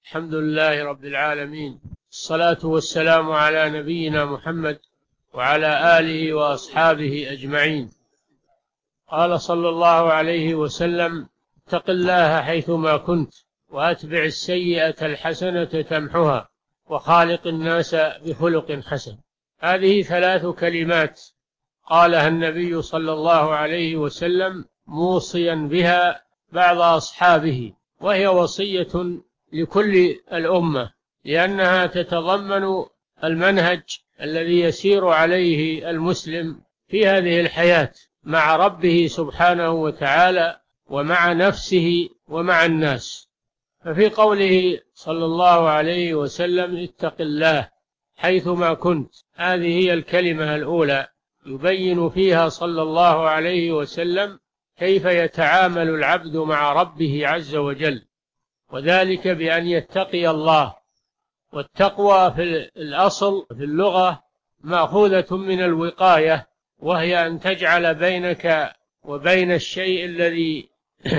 الحمد لله رب العالمين، الصلاة والسلام على نبينا محمد وعلى آله وأصحابه أجمعين. قال صلى الله عليه وسلم: اتق الله حيثما كنت، وأتبع السيئة الحسنة تمحها، وخالق الناس بخلق حسن. هذه 3 كلمات قالها النبي صلى الله عليه وسلم موصيا بها بعض أصحابه، وهي وصية لكل الأمة، لأنها تتضمن المنهج الذي يسير عليه المسلم في هذه الحياة مع ربه سبحانه وتعالى، ومع نفسه، ومع الناس. ففي قوله صلى الله عليه وسلم: اتق الله حيثما كنت، هذه هي الكلمة الأولى يبين فيها صلى الله عليه وسلم كيف يتعامل العبد مع ربه عز وجل، وذلك بأن يتقي الله. والتقوى في الأصل في اللغة مأخوذة من الوقاية، وهي أن تجعل بينك وبين الشيء الذي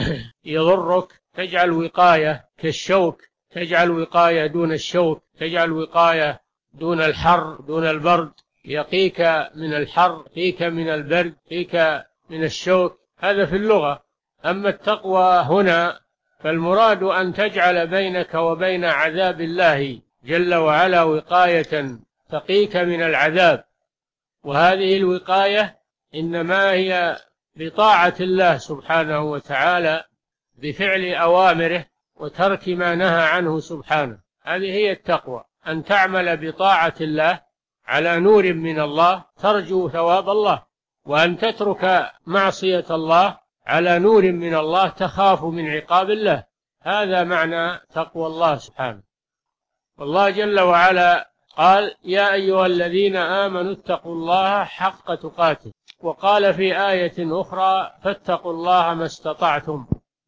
يضرك، تجعل وقاية كالشوك، تجعل وقاية دون الشوك، تجعل وقاية دون الحر دون البرد، يقيك من الحر، يقيك من البرد، يقيك من الشوك. هذا في اللغة. أما التقوى هنا فالمراد أن تجعل بينك وبين عذاب الله جل وعلا وقاية تقيك من العذاب، وهذه الوقاية إنما هي بطاعة الله سبحانه وتعالى، بفعل أوامره وترك ما نهى عنه سبحانه. هذه هي التقوى، أن تعمل بطاعة الله على نور من الله ترجو ثواب الله، وأن تترك معصية الله على نور من الله تخاف من عقاب الله. هذا معنى تقوى الله سبحانه. والله جل وعلا قال: يا أيها الذين آمنوا اتقوا الله حق تقاته، وقال في آية أخرى: فاتقوا الله ما استطعتم.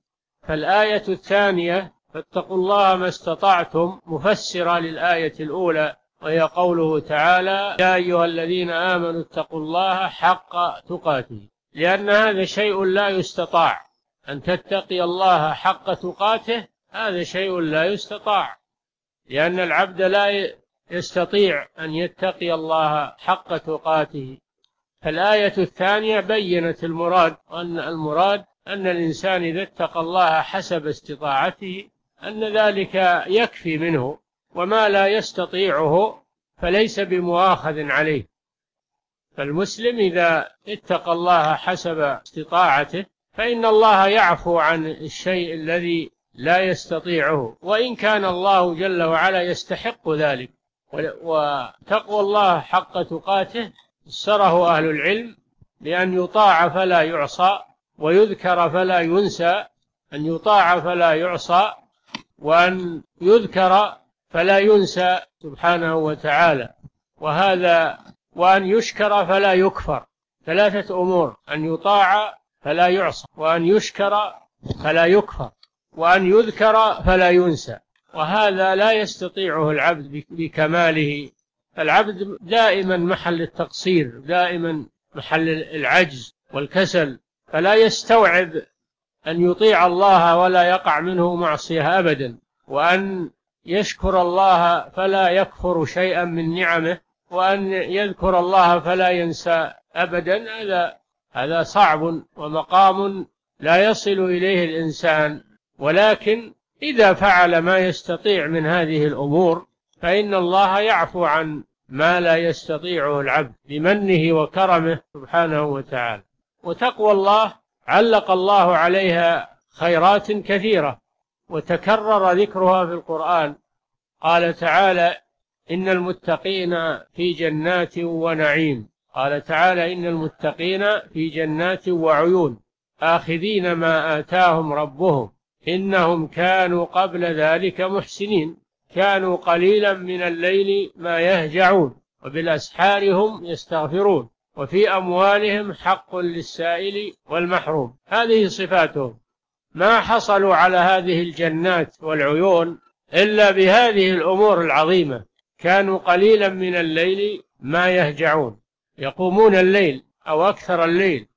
فالآية الثانية فاتقوا الله ما استطعتم مفسرة للآية الأولى، وهي قوله تعالى: يا أيها الذين آمنوا اتقوا الله حق تقاته، لأن هذا شيء لا يستطاع. أن تتقي الله حق تقاته هذا شيء لا يستطاع، لأن العبد لا يستطيع أن يتقي الله حق تقاته. فالآية الثانية بيّنت المراد، وأن المراد أن الإنسان إذا اتقى الله حسب استطاعته أن ذلك يكفي منه، وما لا يستطيعه فليس بمؤاخذ عليه. فالمسلم إذا اتقى الله حسب استطاعته فإن الله يعفو عن الشيء الذي لا يستطيعه، وإن كان الله جل وعلا يستحق ذلك. وتقوى الله حق تقاته فسره أهل العلم بأن يطاع فلا يعصى، ويذكر فلا ينسى. أن يطاع فلا يعصى، وأن يذكر فلا ينسى سبحانه وتعالى. وأن يشكر فلا يكفر. 3 أمور: أن يطاع فلا يعصى، وأن يشكر فلا يكفر، وأن يذكر فلا ينسى. وهذا لا يستطيعه العبد بكماله. العبد دائما محل التقصير، دائما محل العجز والكسل، فلا يستوعب أن يطيع الله ولا يقع منه معصية أبدا، وأن يشكر الله فلا يكفر شيئا من نعمه، وأن يذكر الله فلا ينسى أبدا. هذا صعب ومقام لا يصل إليه الإنسان. ولكن إذا فعل ما يستطيع من هذه الأمور فإن الله يعفو عن ما لا يستطيعه العبد بمنه وكرمه سبحانه وتعالى. وتقوى الله علق الله عليها خيرات كثيرة، وتكرر ذكرها في القرآن. قال تعالى: إن المتقين في جنات ونعيم. قال تعالى: إن المتقين في جنات وعيون آخذين ما آتاهم ربهم إنهم كانوا قبل ذلك محسنين، كانوا قليلا من الليل ما يهجعون وبالأسحار هم يستغفرون، وفي أموالهم حق للسائل والمحروم. هذه صفاتهم. ما حصلوا على هذه الجنات والعيون إلا بهذه الأمور العظيمة. كانوا قليلا من الليل ما يهجعون، يقومون الليل أو أكثر الليل،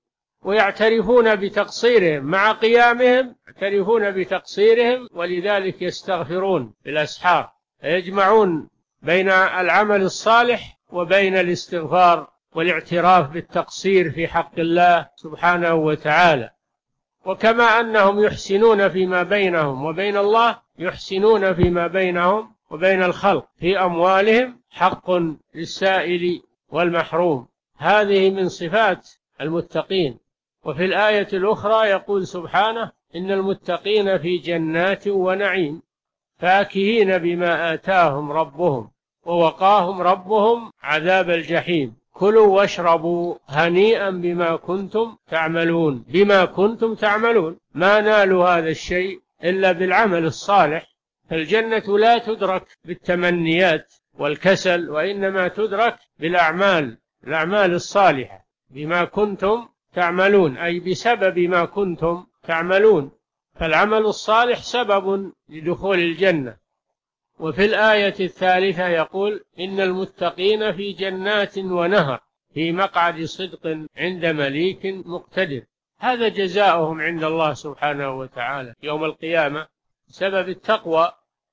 ويعترفون بتقصيرهم مع قيامهم، يعترفون بتقصيرهم، ولذلك يستغفرون بالأسحار، يجمعون بين العمل الصالح وبين الاستغفار والاعتراف بالتقصير في حق الله سبحانه وتعالى. وكما أنهم يحسنون فيما بينهم وبين الله، يحسنون فيما بينهم وبين الخلق في أموالهم، حق للسائل والمحروم. هذه من صفات المتقين. وفي الآية الأخرى يقول سبحانه: إن المتقين في جنات ونعيم فاكهين بما آتاهم ربهم ووقاهم ربهم عذاب الجحيم كلوا واشربوا هنيئا بما كنتم تعملون. بما كنتم تعملون، ما نالوا هذا الشيء إلا بالعمل الصالح. فالجنة لا تدرك بالتمنيات والكسل، وإنما تدرك بالأعمال، الأعمال الصالحة. بما كنتم تعملون أي بسبب ما كنتم تعملون، فالعمل الصالح سبب لدخول الجنة. وفي الآية الثالثة يقول: إن المتقين في جنات ونهر في مقعد صدق عند مليك مقتدر. هذا جزاؤهم عند الله سبحانه وتعالى يوم القيامة سبب التقوى.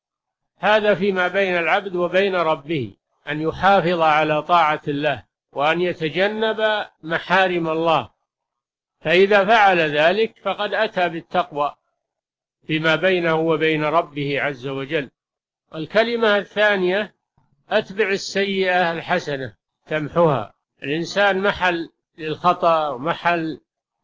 هذا فيما بين العبد وبين ربه، أن يحافظ على طاعة الله وأن يتجنب محارم الله، فإذا فعل ذلك فقد أتى بالتقوى فيما بينه وبين ربه عز وجل. الكلمة الثانية: أتبع السيئة الحسنة تمحها. الإنسان محل للخطأ ومحل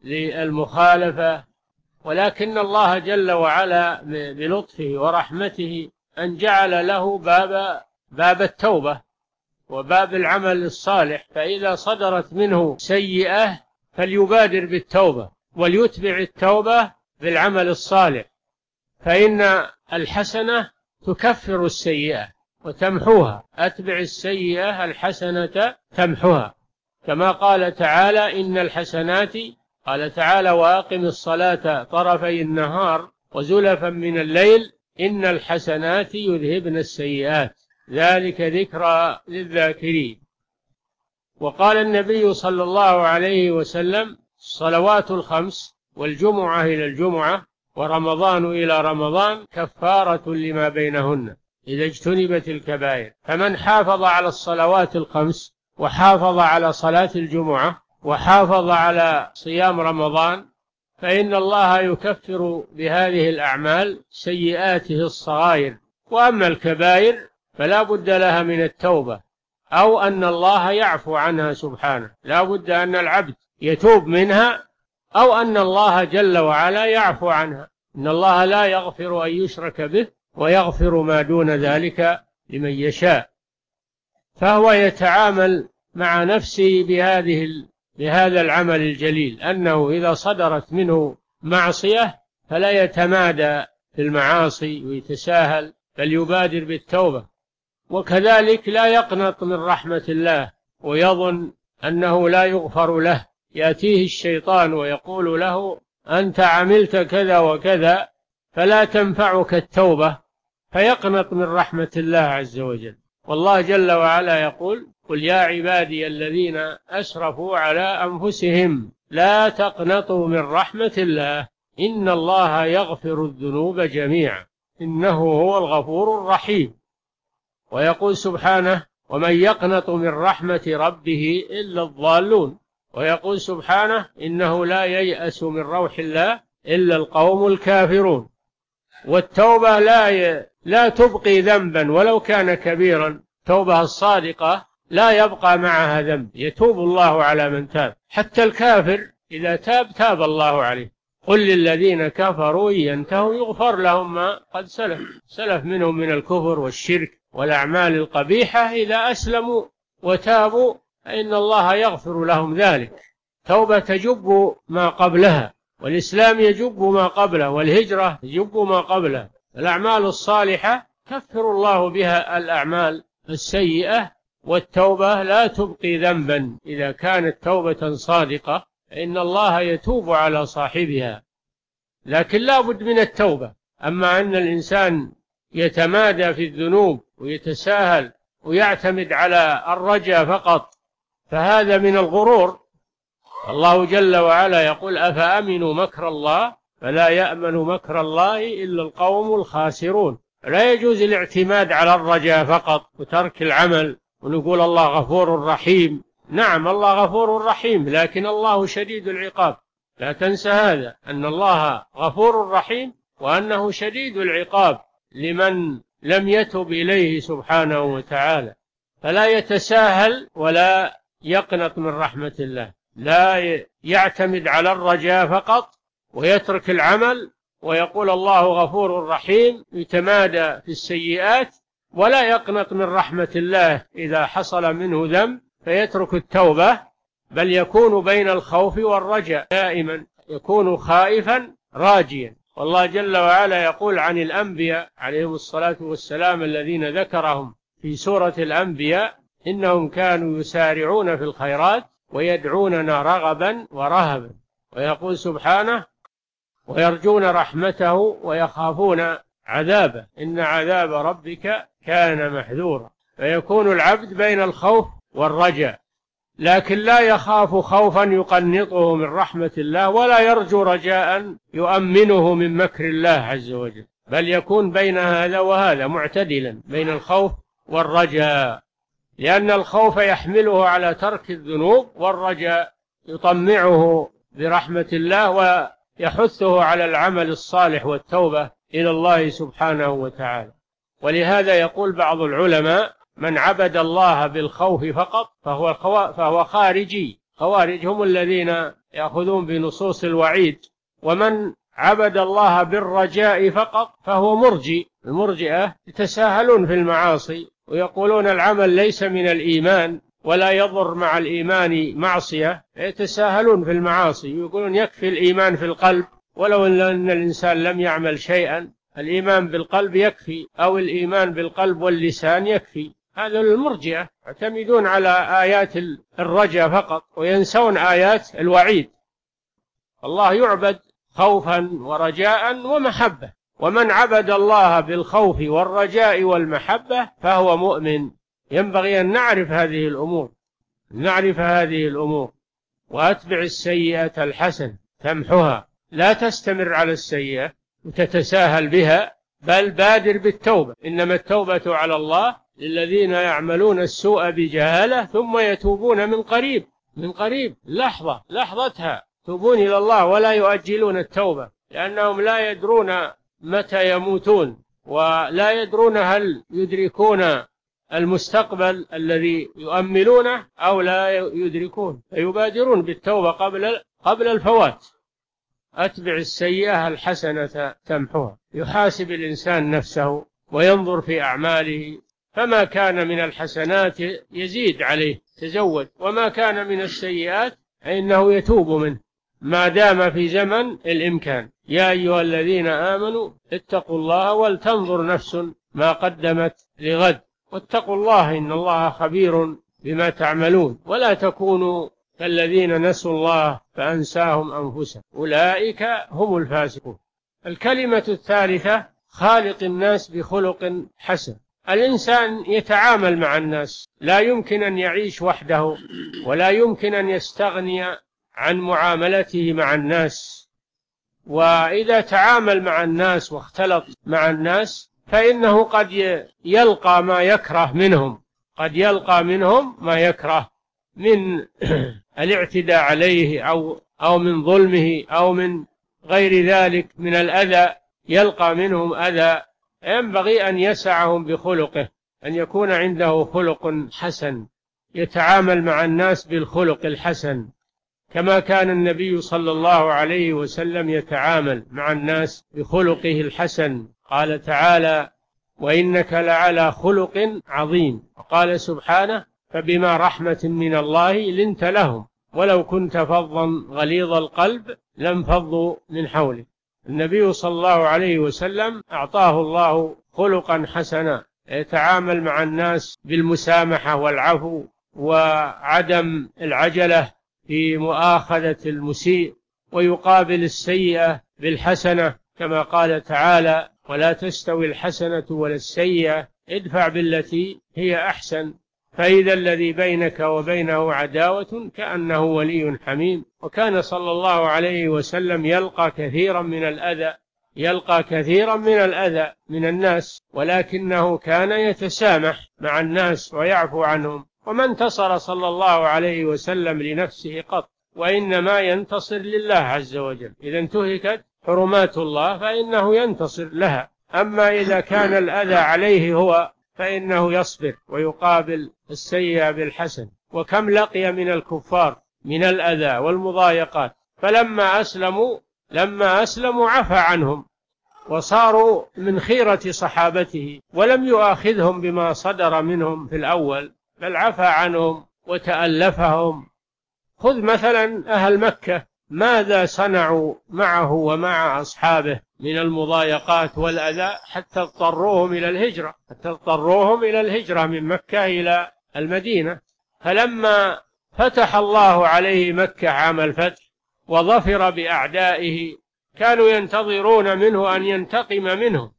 للمخالفة، ولكن الله جل وعلا بلطفه ورحمته أن جعل له باب التوبة وباب العمل الصالح، فإذا صدرت منه سيئة فليبادر بالتوبة وليتبع التوبة بالعمل الصالح، فإن الحسنة تكفر السيئة وتمحوها. أتبع السيئة الحسنة تمحوها، كما قال تعالى: إن الحسنات، قال تعالى: وأقم الصلاة طرفي النهار وزلفا من الليل إن الحسنات يذهبن السيئات ذلك ذكرى للذاكرين. وقال النبي صلى الله عليه وسلم: الصلوات الخمس والجمعة إلى الجمعة ورمضان إلى رمضان كفارة لما بينهن إذا اجتنبت الكبائر. فمن حافظ على الصلوات الخمس وحافظ على صلاة الجمعة وحافظ على صيام رمضان فإن الله يكفر بهذه الأعمال سيئاته الصغائر. وأما الكبائر فلا بد لها من التوبة، أو أن الله يعفو عنها سبحانه، لا بد أن العبد يتوب منها، أو أن الله جل وعلا يعفو عنها. إن الله لا يغفر أن يشرك به ويغفر ما دون ذلك لمن يشاء. فهو يتعامل مع نفسه بهذا العمل الجليل، أنه إذا صدرت منه معصية فلا يتمادى في المعاصي ويتساهل، بل يبادر بالتوبة. وكذلك لا يقنط من رحمة الله ويظن أنه لا يغفر له، يأتيه الشيطان ويقول له: أنت عملت كذا وكذا فلا تنفعك التوبة، فيقنط من رحمة الله عز وجل. والله جل وعلا يقول: قل يا عبادي الذين أسرفوا على أنفسهم لا تقنطوا من رحمة الله إن الله يغفر الذنوب جميعا إنه هو الغفور الرحيم. ويقول سبحانه: ومن يقنط من رحمة ربه إلا الضالون. ويقول سبحانه: إنه لا ييأس من روح الله إلا القوم الكافرون. والتوبة لا تبقي ذنبا ولو كان كبيرا. التوبة الصادقة لا يبقى معها ذنب، يتوب الله على من تاب، حتى الكافر إذا تاب الله عليه. قل للذين كفروا ينتهوا يغفر لهم ما قد سلف منهم من الكفر والشرك والأعمال القبيحة، إذا أسلموا وتابوا فإن الله يغفر لهم ذلك. توبة تجب ما قبلها، والإسلام يجب ما قبله، والهجرة تجب ما قبلها. الأعمال الصالحة كفر الله بها الأعمال السيئة، والتوبة لا تبقي ذنبا إذا كانت توبة صادقة فإن الله يتوب على صاحبها، لكن لا بد من التوبة. أما أن الإنسان يتمادى في الذنوب ويتساهل ويعتمد على الرجاء فقط فهذا من الغرور، الله جل وعلا يقول أفأمنوا مكر الله فلا يأمن مكر الله إلا القوم الخاسرون. لا يجوز الاعتماد على الرجاء فقط وترك العمل ونقول الله غفور رحيم. نعم الله غفور رحيم، لكن الله شديد العقاب. لا تنسى هذا، أن الله غفور رحيم وأنه شديد العقاب لمن لم يتب إليه سبحانه وتعالى. فلا يتساهل ولا يقنط من رحمة الله، لا يعتمد على الرجاء فقط ويترك العمل ويقول الله غفور رحيم، يتمادى في السيئات، ولا يقنط من رحمة الله إذا حصل منه ذنب فيترك التوبة، بل يكون بين الخوف والرجاء دائما، يكون خائفا راجيا. والله جل وعلا يقول عن الأنبياء عليهم الصلاة والسلام الذين ذكرهم في سورة الأنبياء: إنهم كانوا يسارعون في الخيرات ويدعوننا رغبا ورهبا. ويقول سبحانه: ويرجون رحمته ويخافون عذابه إن عذاب ربك كان محذورا. فيكون العبد بين الخوف والرجاء، لكن لا يخاف خوفا يقنطه من رحمة الله، ولا يرجو رجاء يؤمنه من مكر الله عز وجل، بل يكون بين هذا وهذا معتدلا بين الخوف والرجاء، لأن الخوف يحمله على ترك الذنوب، والرجاء يطمعه برحمة الله ويحثه على العمل الصالح والتوبة إلى الله سبحانه وتعالى. ولهذا يقول بعض العلماء: من عبد الله بالخوف فقط فهو خارجي. خوارج هم الذين يأخذون بنصوص الوعيد. ومن عبد الله بالرجاء فقط فهو مرجي. المرجئة يتساهلون في المعاصي ويقولون العمل ليس من الإيمان ولا يضر مع الإيمان معصية، يتساهلون في المعاصي، يقولون يكفي الإيمان في القلب، ولو أن الإنسان لم يعمل شيئا الإيمان بالقلب يكفي، أو الإيمان بالقلب واللسان يكفي. هذا المرجئة يعتمدون على آيات الرجاء فقط وينسون آيات الوعيد. الله يعبد خوفا ورجاء ومحبة. ومن عبد الله بالخوف والرجاء والمحبة فهو مؤمن. ينبغي أن نعرف هذه الأمور. وأتبع السيئة الحسنة تمحها. لا تستمر على السيئة وتتساهل بها، بل بادر بالتوبة. إنما التوبة على الله للذين يعملون السوء بجهالة ثم يتوبون من قريب لحظتها يتوبون إلى الله ولا يؤجلون التوبة، لأنهم لا يدرون متى يموتون، ولا يدرون هل يدركون المستقبل الذي يؤملونه أو لا يدركون، فيبادرون بالتوبة قبل الفوات. أتبع السيئة الحسنة تمحوها. يحاسب الإنسان نفسه وينظر في أعماله، فما كان من الحسنات يزيد عليه تزود، وما كان من السيئات فإنه يتوب منه ما دام في زمن الإمكان. يا أيها الذين آمنوا اتقوا الله ولتنظر نفس ما قدمت لغد واتقوا الله إن الله خبير بما تعملون ولا تكونوا كالذين نسوا الله فأنساهم أنفسهم أولئك هم الفاسقون. الكلمة الثالثة: خالق الناس بخلق حسن. الإنسان يتعامل مع الناس، لا يمكن أن يعيش وحده ولا يمكن أن يستغني عن معاملته مع الناس. وإذا تعامل مع الناس واختلط مع الناس فإنه قد يلقى ما يكره منهم، ما يكره من الاعتداء عليه أو من ظلمه أو من غير ذلك من الأذى، يلقى منهم أذى. ينبغي أن يسعهم بخلقه، أن يكون عنده خلق حسن، يتعامل مع الناس بالخلق الحسن، كما كان النبي صلى الله عليه وسلم يتعامل مع الناس بخلقه الحسن. قال تعالى: وإنك لعلى خلق عظيم. وقال سبحانه: فبما رحمة من الله لنت لهم ولو كنت فظا غليظ القلب لانفضوا من حولك. النبي صلى الله عليه وسلم أعطاه الله خلقا حسنا، يتعامل مع الناس بالمسامحة والعفو وعدم العجلة في مؤاخذة المسيء، ويقابل السيئة بالحسنة كما قال تعالى: ولا تستوي الحسنة ولا السيئة ادفع بالتي هي أحسن فإذا الذي بينك وبينه عداوة كأنه ولي حميم. وكان صلى الله عليه وسلم يلقى كثيرا من الأذى من الناس، ولكنه كان يتسامح مع الناس ويعفو عنهم، وما انتصر صلى الله عليه وسلم لنفسه قط، وإنما ينتصر لله عز وجل. إذا انتهكت حرمات الله فإنه ينتصر لها، أما إذا كان الأذى عليه هو فإنه يصبر ويقابل السيئة بالحسن. وكم لقي من الكفار من الأذى والمضايقات، فلما أسلموا عفى عنهم وصاروا من خيرة صحابته، ولم يؤاخذهم بما صدر منهم في الأول، بل عفى عنهم وتألفهم. خذ مثلا أهل مكة ماذا صنعوا معه ومع أصحابه من المضايقات والأذى حتى اضطروهم إلى الهجرة من مكة إلى المدينة. فلما فتح الله عليه مكة عام الفتح وظفر بأعدائه كانوا ينتظرون منه أن ينتقم منهم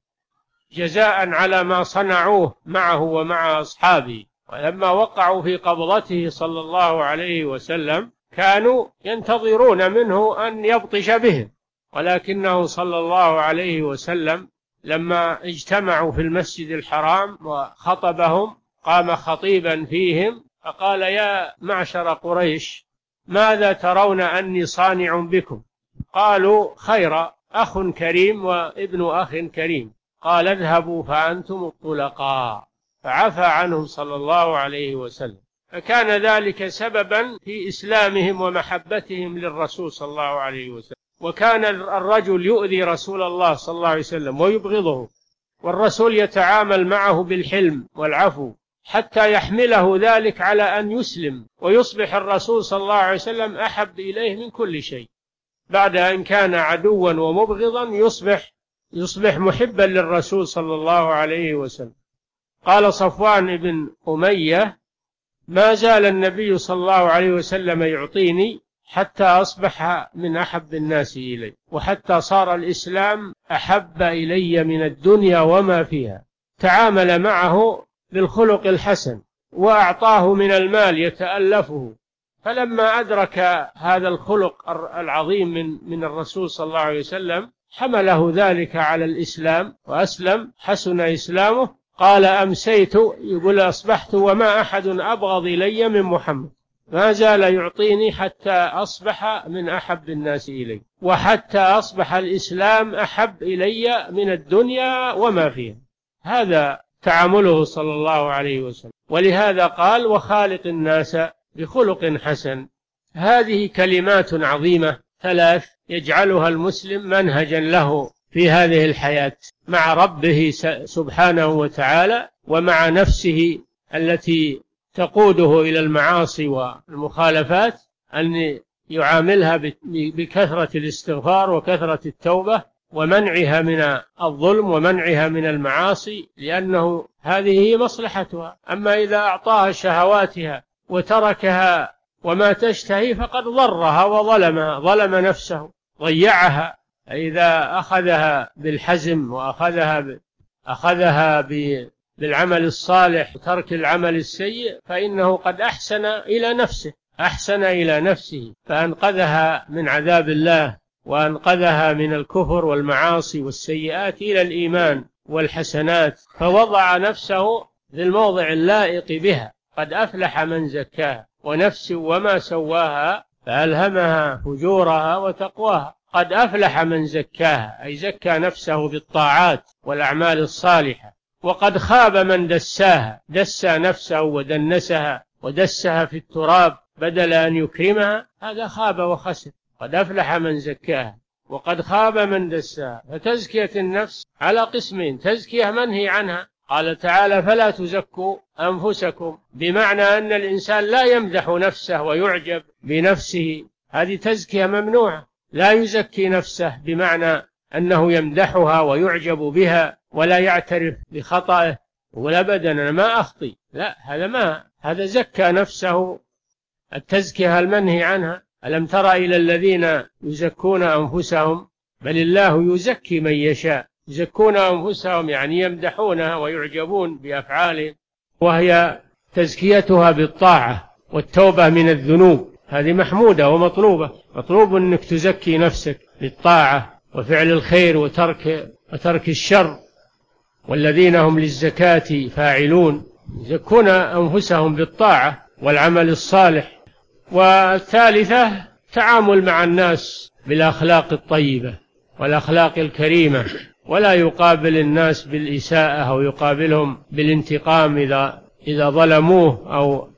جزاء على ما صنعوه معه ومع أصحابه. ولما وقعوا في قبضته صلى الله عليه وسلم كانوا ينتظرون منه أن يبطش بهم، ولكنه صلى الله عليه وسلم لما اجتمعوا في المسجد الحرام وخطبهم قام خطيبا فيهم فقال: يا معشر قريش، ماذا ترون أني صانع بكم؟ قالوا: خيرا، أخ كريم وابن أخ كريم. قال: اذهبوا فأنتم الطلقاء. فعفى عنهم صلى الله عليه وسلم، فكان ذلك سببا في إسلامهم ومحبتهم للرسول صلى الله عليه وسلم. وكان الرجل يؤذي رسول الله صلى الله عليه وسلم ويبغضه، والرسول يتعامل معه بالحلم والعفو حتى يحمله ذلك على أن يسلم، ويصبح الرسول صلى الله عليه وسلم أحب إليه من كل شيء. بعد أن كان عدوا ومبغضا يصبح محبا للرسول صلى الله عليه وسلم. قال صفوان بن أمية: ما زال النبي صلى الله عليه وسلم يعطيني حتى أصبح من أحب الناس إلي، وحتى صار الإسلام أحب إلي من الدنيا وما فيها. تعامل معه بالخلق الحسن وأعطاه من المال يتألفه، فلما أدرك هذا الخلق العظيم من الرسول صلى الله عليه وسلم حمله ذلك على الإسلام وأسلم، حسن إسلامه. قال: أمسيت، يقول أصبحت وما أحد أبغض إلي من محمد، ما زال يعطيني حتى أصبح من أحب الناس إلي، وحتى أصبح الإسلام أحب إلي من الدنيا وما فيها. هذا تعامله صلى الله عليه وسلم. ولهذا قال: وخالق الناس بخلق حسن. هذه كلمات عظيمة 3 يجعلها المسلم منهجا له في هذه الحياة مع ربه سبحانه وتعالى، ومع نفسه التي تقوده إلى المعاصي والمخالفات، أن يعاملها بكثرة الاستغفار وكثرة التوبة ومنعها من الظلم ومنعها من المعاصي، لأنه هذه هي مصلحتها. أما إذا أعطاها شهواتها وتركها وما تشتهي فقد ضرها وظلمها، ظلم نفسه، ضيعها. إذا أخذها بالحزم وأخذها بالعمل الصالح وترك العمل السيء فإنه قد أحسن إلى نفسه فأنقذها من عذاب الله، وأنقذها من الكفر والمعاصي والسيئات إلى الإيمان والحسنات، فوضع نفسه في الموضع اللائق بها. قد أفلح من زكاها، ونفس وما سواها فألهمها فجورها وتقواها. قد أفلح من زكاها، أي زكى نفسه بالطاعات والأعمال الصالحة. وقد خاب من دساها، دسى نفسه ودسها في التراب بدل أن يكرمها، هذا خاب وخسر. قد أفلح من زكاها وقد خاب من دساها. فتزكية النفس على قسمين: تزكية منهي عنها، قال تعالى: فلا تزكوا أنفسكم، بمعنى أن الإنسان لا يمدح نفسه ويعجب بنفسه، هذه تزكية ممنوعة. لا يزكي نفسه بمعنى أنه يمدحها ويعجب بها ولا يعترف بخطأه ولا أبدا أنا ما أخطي، لا، هذا زكى نفسه. التزكية المنهي عنها: ألم تر إلى الذين يزكون أنفسهم بل الله يزكي من يشاء. يزكون أنفسهم يعني يمدحونها ويعجبون بأفعالهم، وهي تزكيتها بالطاعة والتوبة من الذنوب، هذه محمودة ومطلوبة. مطلوب أنك تزكي نفسك بالطاعة وفعل الخير وترك الشر. والذين هم للزكاة فاعلون، يزكون أنفسهم بالطاعة والعمل الصالح. والثالثة تعامل مع الناس بالأخلاق الطيبة والأخلاق الكريمة، ولا يقابل الناس بالإساءة أو يقابلهم بالانتقام إذا ظلموه،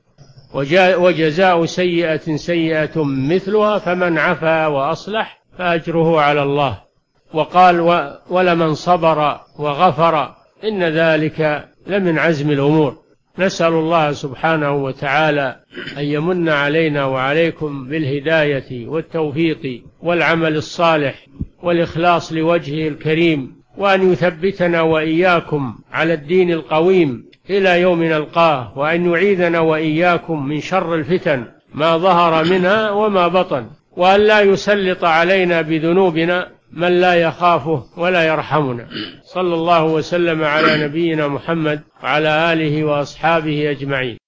وجزاء سيئة سيئة مثلها فمن عفا وأصلح فأجره على الله. وقال ولمن صبر وغفر إن ذلك لمن عزم الأمور. نسأل الله سبحانه وتعالى أن يمن علينا وعليكم بالهداية والتوفيق والعمل الصالح والإخلاص لوجهه الكريم، وأن يثبتنا وإياكم على الدين القويم إلى يوم نلقاه، وأن يعيذنا وإياكم من شر الفتن ما ظهر منها وما بطن، وأن لا يسلط علينا بذنوبنا من لا يخافه ولا يرحمنا. صلى الله وسلم على نبينا محمد وعلى آله وأصحابه أجمعين.